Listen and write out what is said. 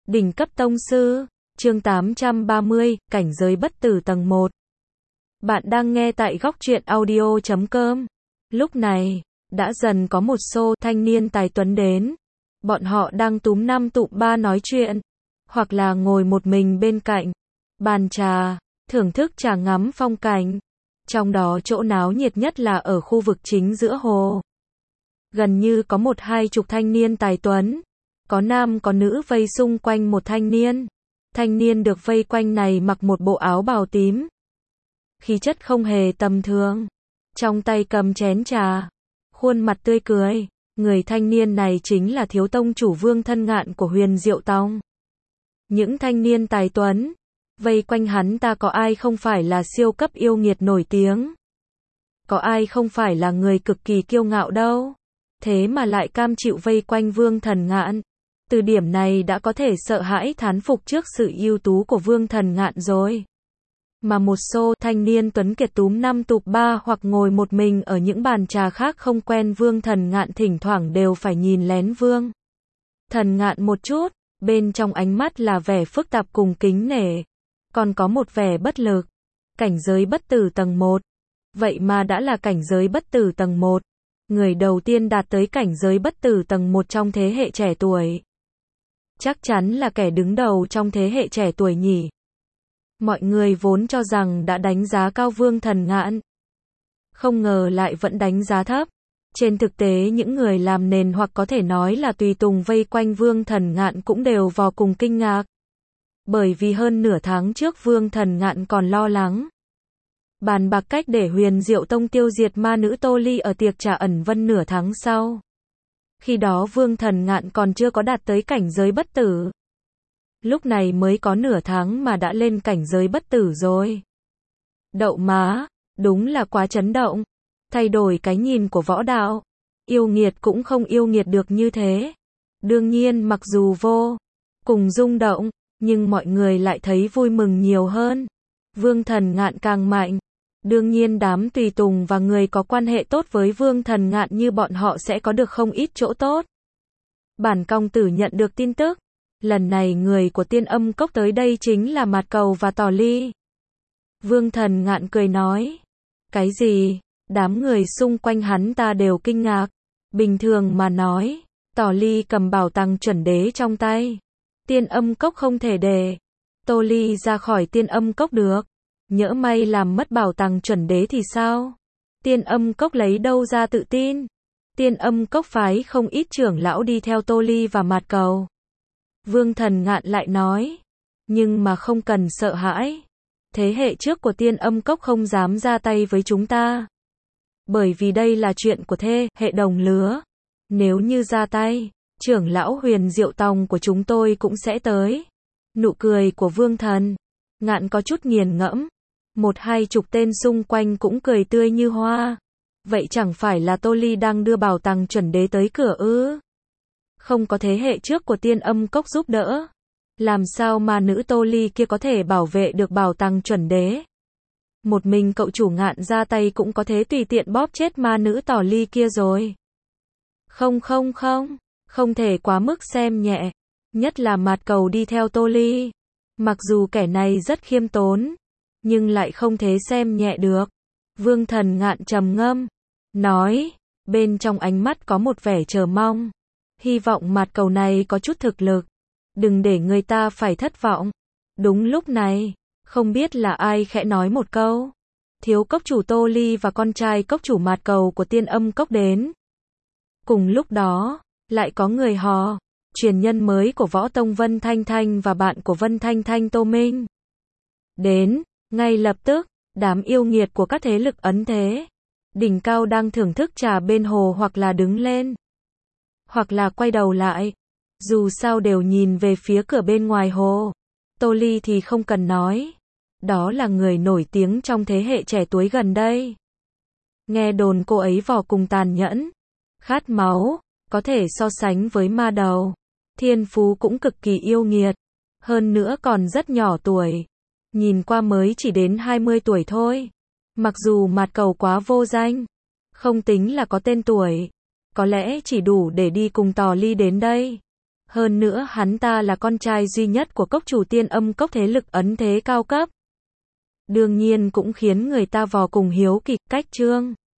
Đỉnh cấp tông sư, chương 830, cảnh giới bất tử tầng 1. Bạn đang nghe tại góc truyện audio.com. Lúc này, đã dần có một số thanh niên tài tuấn đến. Bọn họ đang túm năm tụm ba nói chuyện, hoặc là ngồi một mình bên cạnh bàn trà, thưởng thức trà ngắm phong cảnh. Trong đó chỗ náo nhiệt nhất là ở khu vực chính giữa hồ. Gần như có 1-2 thanh niên tài tuấn, có nam có nữ vây xung quanh một thanh niên. Thanh niên được vây quanh này mặc một bộ áo bào tím, khí chất không hề tầm thường, trong tay cầm chén trà, khuôn mặt tươi cười. Người thanh niên này chính là thiếu tông chủ Vương Thân Ngạn của Huyền Diệu Tông. Những thanh niên tài tuấn vây quanh hắn ta có ai không phải là siêu cấp yêu nghiệt nổi tiếng, có ai không phải là người cực kỳ kiêu ngạo đâu, thế mà lại cam chịu vây quanh Vương Thần Ngạn. Từ điểm này đã có thể sợ hãi thán phục trước sự ưu tú của Vương Thần Ngạn rồi. Mà một số thanh niên tuấn kiệt túm năm tụm ba hoặc ngồi một mình ở những bàn trà khác không quen Vương Thần Ngạn, thỉnh thoảng đều phải nhìn lén Vương Thần Ngạn một chút, bên trong ánh mắt là vẻ phức tạp cùng kính nể, còn có một vẻ bất lực. Cảnh giới bất tử tầng 1. Vậy mà đã là cảnh giới bất tử tầng 1. Người đầu tiên đạt tới cảnh giới bất tử tầng 1 trong thế hệ trẻ tuổi. Chắc chắn là kẻ đứng đầu trong thế hệ trẻ tuổi nhỉ. Mọi người vốn cho rằng đã đánh giá cao Vương Thần Ngạn, không ngờ lại vẫn đánh giá thấp. Trên thực tế những người làm nền hoặc có thể nói là tùy tùng vây quanh Vương Thần Ngạn cũng đều vô cùng kinh ngạc. Bởi vì hơn nửa tháng trước Vương Thần Ngạn còn lo lắng bàn bạc cách để Huyền Diệu Tông tiêu diệt ma nữ Tô Ly ở tiệc trà ẩn vân nửa tháng sau. Khi đó Vương Thần Ngạn còn chưa có đạt tới cảnh giới bất tử. Lúc này mới có nửa tháng mà đã lên cảnh giới bất tử rồi. Đậu má, đúng là quá chấn động. Thay đổi cái nhìn của võ đạo. Yêu nghiệt cũng không yêu nghiệt được như thế. Đương nhiên mặc dù vô cùng rung động, nhưng mọi người lại thấy vui mừng nhiều hơn. Vương Thần Ngạn càng mạnh. Đương nhiên đám tùy tùng và người có quan hệ tốt với Vương Thần Ngạn như bọn họ sẽ có được không ít chỗ tốt. Bản công tử nhận được tin tức. Lần này người của Tiên Âm Cốc tới đây chính là Mạt Cầu và Tỏ Ly. Vương Thần Ngạn cười nói. Cái gì? Đám người xung quanh hắn ta đều kinh ngạc. Bình thường mà nói, Tỏ Ly cầm bảo tàng chuẩn đế trong tay. Tiên Âm Cốc không thể để Tô Ly ra khỏi Tiên Âm Cốc được. Nhỡ may làm mất bảo tàng chuẩn đế thì sao? Tiên Âm Cốc lấy đâu ra tự tin? Tiên Âm Cốc phái không ít trưởng lão đi theo Tô Ly và Mạt Cầu. Vương Thần Ngạn lại nói. Nhưng mà không cần sợ hãi. Thế hệ trước của Tiên Âm Cốc không dám ra tay với chúng ta. Bởi vì đây là chuyện của thế hệ đồng lứa. Nếu như ra tay, trưởng lão Huyền Diệu Tông của chúng tôi cũng sẽ tới. Nụ cười của Vương Thần Ngạn có chút nghiền ngẫm. 1-2 tên xung quanh cũng cười tươi như hoa. Vậy chẳng phải là Tô Ly đang đưa bảo tàng chuẩn đế tới cửa ư? Không có thế hệ trước của Tiên Âm Cốc giúp đỡ, làm sao mà nữ Tô Ly kia có thể bảo vệ được bảo tàng chuẩn đế? Một mình cậu chủ Ngạn ra tay cũng có thể tùy tiện bóp chết ma nữ Tỏ Ly kia rồi. Không thể quá mức xem nhẹ. Nhất là Mạt Cầu đi theo Tô Ly. Mặc dù kẻ này rất khiêm tốn, nhưng lại không thể xem nhẹ được. Vương Thần Ngạn trầm ngâm, nói, bên trong ánh mắt có một vẻ chờ mong. Hy vọng Mạt Cầu này có chút thực lực. Đừng để người ta phải thất vọng. Đúng lúc này, không biết là ai khẽ nói một câu. Thiếu cốc chủ Tô Ly và con trai cốc chủ Mạt Cầu của Tiên Âm Cốc đến. Cùng lúc đó, lại có người hò. Truyền nhân mới của Võ Tông Vân Thanh Thanh và bạn của Vân Thanh Thanh Tô Minh đến. Ngay lập tức, đám yêu nghiệt của các thế lực ấn thế đỉnh cao đang thưởng thức trà bên hồ hoặc là đứng lên, hoặc là quay đầu lại. Dù sao đều nhìn về phía cửa bên ngoài hồ. Tô Ly thì không cần nói. Đó là người nổi tiếng trong thế hệ trẻ tuổi gần đây. Nghe đồn cô ấy vô cùng tàn nhẫn, khát máu, có thể so sánh với ma đầu. Thiên phú cũng cực kỳ yêu nghiệt. Hơn nữa còn rất nhỏ tuổi. Nhìn qua mới chỉ đến 20 tuổi thôi. Mặc dù Mạt Cầu quá vô danh, không tính là có tên tuổi, có lẽ chỉ đủ để đi cùng Tỏ Ly đến đây. Hơn nữa hắn ta là con trai duy nhất của cốc chủ Tiên Âm cốc, thế lực ấn thế cao cấp. Đương nhiên cũng khiến người ta vô cùng hiếu kỳ, cách Trương